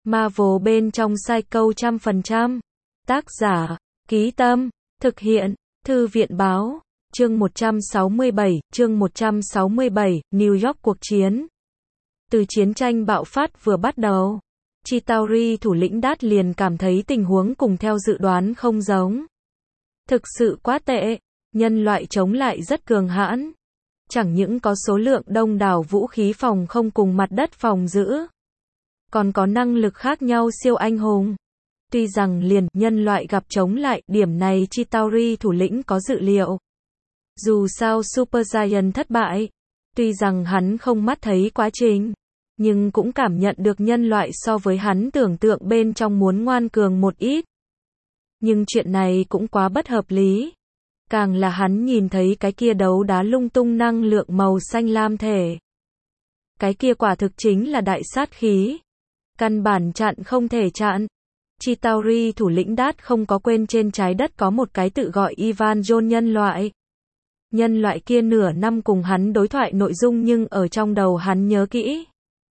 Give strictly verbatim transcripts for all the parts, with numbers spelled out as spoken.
Marvel bên trong Psycho trăm phần trăm. Tác giả, Ký Tâm, thực hiện, Thư viện Báo, chương một trăm sáu mươi bảy, chương một trăm sáu mươi bảy, New York cuộc chiến. Từ chiến tranh bạo phát vừa bắt đầu, Chitauri thủ lĩnh Đát liền cảm thấy tình huống cùng theo dự đoán không giống. Thực sự quá tệ, nhân loại chống lại rất cường hãn. Chẳng những có số lượng đông đảo vũ khí phòng không cùng mặt đất phòng giữ, còn có năng lực khác nhau siêu anh hùng. Tuy rằng liền nhân loại gặp chống lại, điểm này Chitauri thủ lĩnh có dự liệu. Dù sao Super Giant thất bại, tuy rằng hắn không mắt thấy quá trình, nhưng cũng cảm nhận được nhân loại so với hắn tưởng tượng bên trong muốn ngoan cường một ít. Nhưng chuyện này cũng quá bất hợp lý. Càng là hắn nhìn thấy cái kia đấu đá lung tung năng lượng màu xanh lam thể. Cái kia quả thực chính là đại sát khí. Căn bản chặn không thể chặn. Chitauri thủ lĩnh Đát không có quên trên trái đất có một cái tự gọi Ivan John nhân loại. Nhân loại kia nửa năm cùng hắn đối thoại nội dung nhưng ở trong đầu hắn nhớ kỹ.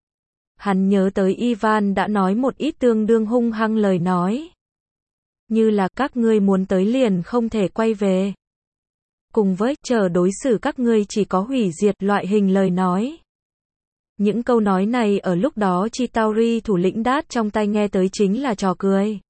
Hắn nhớ tới Ivan đã nói một ít tương đương hung hăng lời nói. Như là các ngươi muốn tới liền không thể quay về. Cùng với chờ đối xử các ngươi chỉ có hủy diệt loại hình lời nói. Những câu nói này ở lúc đó Chitauri thủ lĩnh Đát trong tay nghe tới chính là trò cười.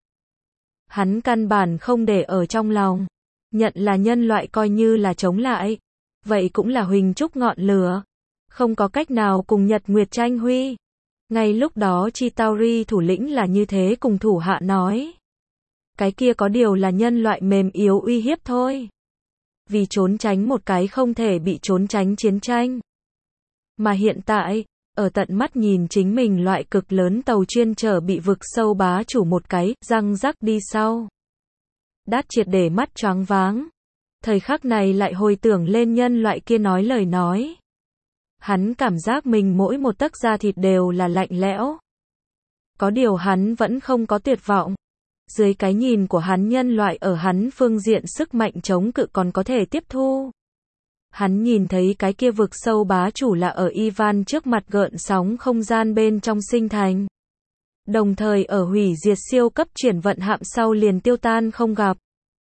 Hắn căn bản không để ở trong lòng. Nhận là nhân loại coi như là chống lại. Vậy cũng là huỳnh trúc ngọn lửa. Không có cách nào cùng Nhật Nguyệt tranh huy. Ngay lúc đó Chitauri thủ lĩnh là như thế cùng thủ hạ nói. Cái kia có điều là nhân loại mềm yếu uy hiếp thôi. Vì trốn tránh một cái không thể bị trốn tránh chiến tranh. Mà hiện tại, ở tận mắt nhìn chính mình loại cực lớn tàu chuyên chở bị vực sâu bá chủ một cái, răng rắc đi sau. Đát triệt để mắt choáng váng. Thời khắc này lại hồi tưởng lên nhân loại kia nói lời nói. Hắn cảm giác mình mỗi một tấc da thịt đều là lạnh lẽo. Có điều hắn vẫn không có tuyệt vọng. Dưới cái nhìn của hắn nhân loại ở hắn phương diện sức mạnh chống cự còn có thể tiếp thu. Hắn nhìn thấy cái kia vực sâu bá chủ là ở Ivan trước mặt gợn sóng không gian bên trong sinh thành. Đồng thời ở hủy diệt siêu cấp chuyển vận hạm sau liền tiêu tan không gặp.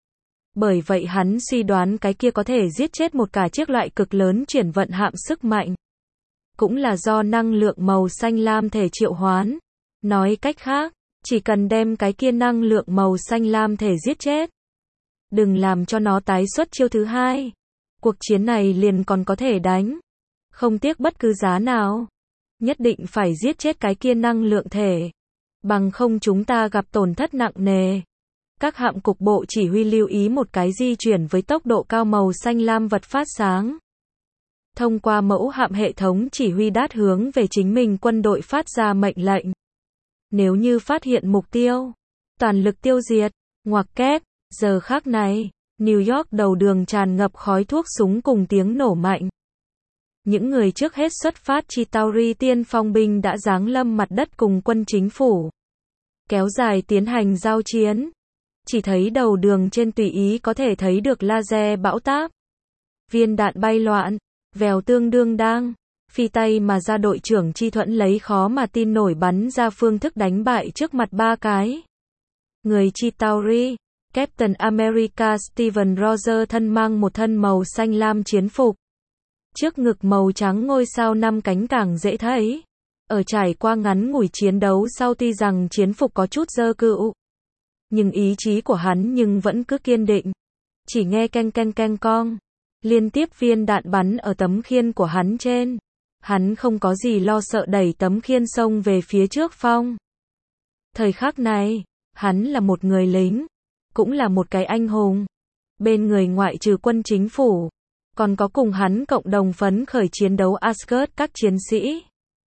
Bởi vậy hắn suy đoán cái kia có thể giết chết một cả chiếc loại cực lớn chuyển vận hạm sức mạnh. Cũng là do năng lượng màu xanh lam thể triệu hoán. Nói cách khác, chỉ cần đem cái kia năng lượng màu xanh lam thể giết chết. Đừng làm cho nó tái xuất chiêu thứ hai. Cuộc chiến này liền còn có thể đánh. Không tiếc bất cứ giá nào. Nhất định phải giết chết cái kia năng lượng thể. Bằng không chúng ta gặp tổn thất nặng nề. Các hạm cục bộ chỉ huy lưu ý một cái di chuyển với tốc độ cao màu xanh lam vật phát sáng. Thông qua mẫu hạm hệ thống chỉ huy Đát hướng về chính mình quân đội phát ra mệnh lệnh. Nếu như phát hiện mục tiêu, toàn lực tiêu diệt, ngoặc kép, giờ khắc này, New York đầu đường tràn ngập khói thuốc súng cùng tiếng nổ mạnh. Những người trước hết xuất phát Chitauri tiên phong binh đã giáng lâm mặt đất cùng quân chính phủ. Kéo dài tiến hành giao chiến. Chỉ thấy đầu đường trên tùy ý có thể thấy được laser bão táp. Viên đạn bay loạn, vèo tương đương đang. Phi tay mà ra đội trưởng Chi Thuẫn lấy khó mà tin nổi bắn ra phương thức đánh bại trước mặt ba cái. Người Chitauri, Captain America Steven Rogers thân mang một thân màu xanh lam chiến phục. Trước ngực màu trắng ngôi sao năm cánh càng dễ thấy. Ở trải qua ngắn ngủi chiến đấu sau tuy rằng chiến phục có chút dơ cựu. Nhưng ý chí của hắn nhưng vẫn cứ kiên định. Chỉ nghe canh canh canh cong. Liên tiếp viên đạn bắn ở tấm khiên của hắn trên. Hắn không có gì lo sợ đẩy tấm khiên xông về phía trước phong. Thời khắc này, hắn là một người lính. Cũng là một cái anh hùng. Bên người ngoại trừ quân chính phủ. Còn có cùng hắn cộng đồng phấn khởi chiến đấu Asgard các chiến sĩ.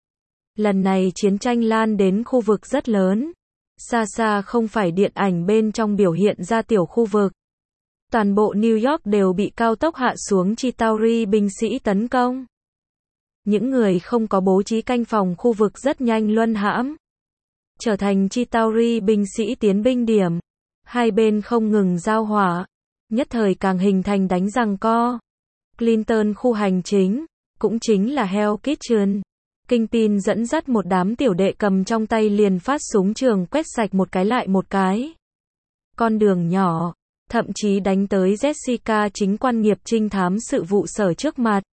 Lần này chiến tranh lan đến khu vực rất lớn. Xa xa không phải điện ảnh bên trong biểu hiện ra tiểu khu vực. Toàn bộ New York đều bị cao tốc hạ xuống Chitauri binh sĩ tấn công. Những người không có bố trí canh phòng khu vực rất nhanh luân hãm. Trở thành Chitauri binh sĩ tiến binh điểm. Hai bên không ngừng giao hỏa. Nhất thời càng hình thành đánh giằng co. Clinton khu hành chính, cũng chính là Hell Kitchen. Kingpin dẫn dắt một đám tiểu đệ cầm trong tay liền phát súng trường quét sạch một cái lại một cái. Con đường nhỏ, thậm chí đánh tới Jessica chính quan nghiệp trinh thám sự vụ sở trước mặt.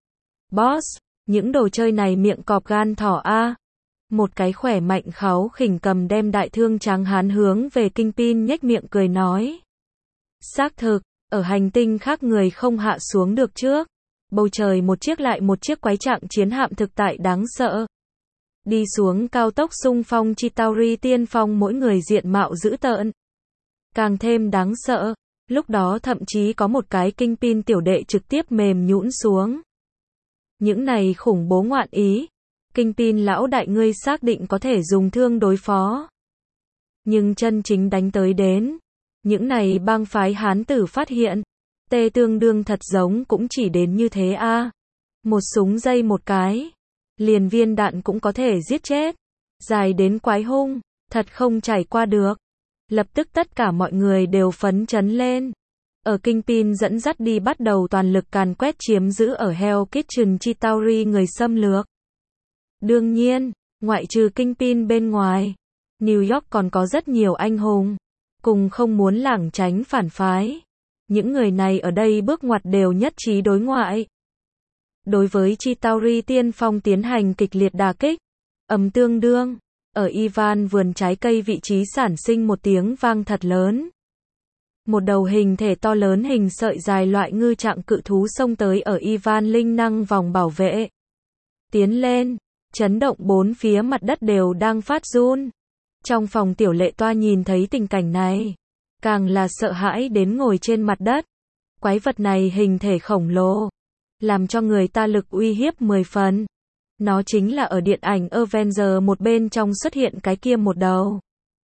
Boss, những đồ chơi này miệng cọp gan thỏ a. Một cái khỏe mạnh kháu khỉnh cầm đem đại thương trắng hán hướng về Kingpin nhếch miệng cười nói. Xác thực, ở hành tinh khác người không hạ xuống được trước. Bầu trời một chiếc lại một chiếc quái trạng chiến hạm thực tại đáng sợ. Đi xuống cao tốc xung phong Chitauri tiên phong mỗi người diện mạo dữ tợn. Càng thêm đáng sợ, lúc đó thậm chí có một cái Kingpin tiểu đệ trực tiếp mềm nhũn xuống. Những này khủng bố ngoạn ý. Kingpin lão đại ngươi xác định có thể dùng thương đối phó. Nhưng chân chính đánh tới đến. Những này bang phái hán tử phát hiện. Tê tương đương thật giống cũng chỉ đến như thế a. À. Một súng dây một cái. Liền viên đạn cũng có thể giết chết. Dài đến quái hung. Thật không trải qua được. Lập tức tất cả mọi người đều phấn chấn lên. Ở Kingpin dẫn dắt đi bắt đầu toàn lực càn quét chiếm giữ ở Hell Kitchen Chitauri người xâm lược. Đương nhiên, ngoại trừ Kingpin bên ngoài, New York còn có rất nhiều anh hùng, cùng không muốn lảng tránh phản phái. Những người này ở đây bước ngoặt đều nhất trí đối ngoại. Đối với Chitauri tiên phong tiến hành kịch liệt đả kích, ầm tương đương, ở Ivan vườn trái cây vị trí sản sinh một tiếng vang thật lớn. Một đầu hình thể to lớn hình sợi dài loại ngư trạng cự thú xông tới ở Ivan linh năng vòng bảo vệ. Tiến lên, chấn động bốn phía mặt đất đều đang phát run. Trong phòng tiểu lệ toa nhìn thấy tình cảnh này, càng là sợ hãi đến ngồi trên mặt đất. Quái vật này hình thể khổng lồ, làm cho người ta lực uy hiếp mười phần. Nó chính là ở điện ảnh Avenger một bên trong xuất hiện cái kia một đầu.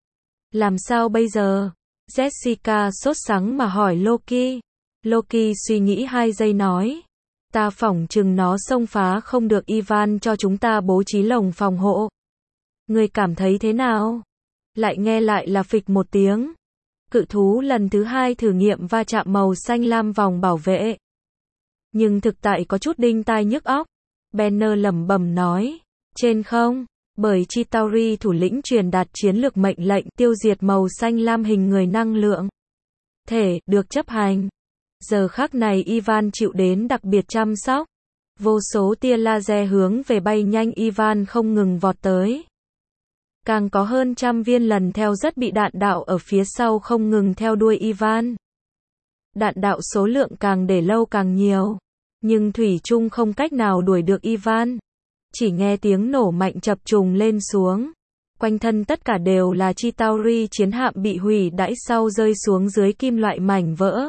Làm sao bây giờ? Jessica sốt sắng mà hỏi Loki. Loki suy nghĩ hai giây nói. Ta phỏng chừng nó xông phá không được Ivan cho chúng ta bố trí lồng phòng hộ. Người cảm thấy thế nào? Lại nghe lại là phịch một tiếng. Cự thú lần thứ hai thử nghiệm va chạm màu xanh lam vòng bảo vệ. Nhưng thực tại có chút đinh tai nhức óc. Banner lẩm bẩm nói. Trên không, bởi Chitauri thủ lĩnh truyền đạt chiến lược mệnh lệnh tiêu diệt màu xanh lam hình người năng lượng. Thể, được chấp hành. Giờ khắc này Ivan chịu đến đặc biệt chăm sóc. Vô số tia laser hướng về bay nhanh Ivan không ngừng vọt tới. Càng có hơn trăm viên lần theo rất bị đạn đạo ở phía sau không ngừng theo đuôi Ivan. Đạn đạo số lượng càng để lâu càng nhiều. Nhưng thủy chung không cách nào đuổi được Ivan. Chỉ nghe tiếng nổ mạnh chập trùng lên xuống. Quanh thân tất cả đều là Chitauri chiến hạm bị hủy đãi sau rơi xuống dưới kim loại mảnh vỡ.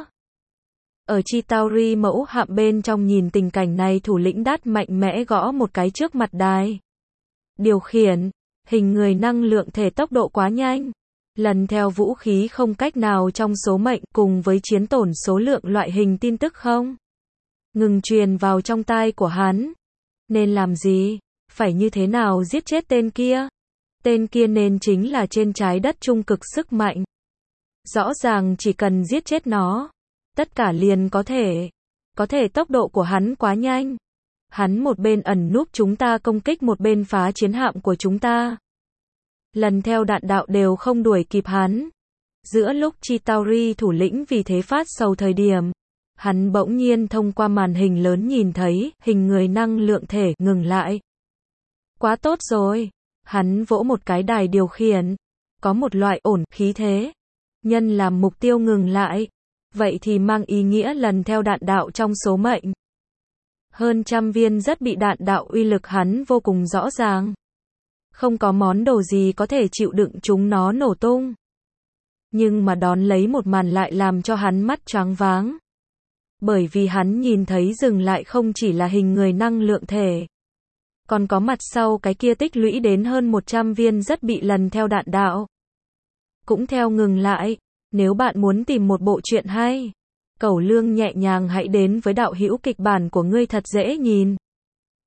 Ở Chitauri mẫu hạm bên trong nhìn tình cảnh này thủ lĩnh đát mạnh mẽ gõ một cái trước mặt đài. Điều khiển, hình người năng lượng thể tốc độ quá nhanh. Lần theo vũ khí không cách nào trong số mệnh cùng với chiến tổn số lượng loại hình tin tức không ngừng truyền vào trong tai của hắn. Nên làm gì? Phải như thế nào giết chết tên kia? Tên kia nên chính là trên trái đất trung cực sức mạnh. Rõ ràng chỉ cần giết chết nó, tất cả liền có thể. Có thể tốc độ của hắn quá nhanh. Hắn một bên ẩn núp chúng ta công kích một bên phá chiến hạm của chúng ta. Lần theo đạn đạo đều không đuổi kịp hắn. Giữa lúc Chitauri thủ lĩnh vì thế phát sầu thời điểm, hắn bỗng nhiên thông qua màn hình lớn nhìn thấy hình người năng lượng thể ngừng lại. Quá tốt rồi. Hắn vỗ một cái đài điều khiển. Có một loại ổn khí thế. Nhân làm mục tiêu ngừng lại. Vậy thì mang ý nghĩa lần theo đạn đạo trong số mệnh. Hơn trăm viên rất bị đạn đạo uy lực hắn vô cùng rõ ràng. Không có món đồ gì có thể chịu đựng chúng nó nổ tung. Nhưng mà đón lấy một màn lại làm cho hắn mắt choáng váng. Bởi vì hắn nhìn thấy dừng lại không chỉ là hình người năng lượng thể. Còn có mặt sau cái kia tích lũy đến hơn một trăm viên rất bị lần theo đạn đạo. Cũng theo ngừng lại. Nếu bạn muốn tìm một bộ truyện hay, Cẩu Lương nhẹ nhàng hãy đến với đạo hữu kịch bản của ngươi thật dễ nhìn.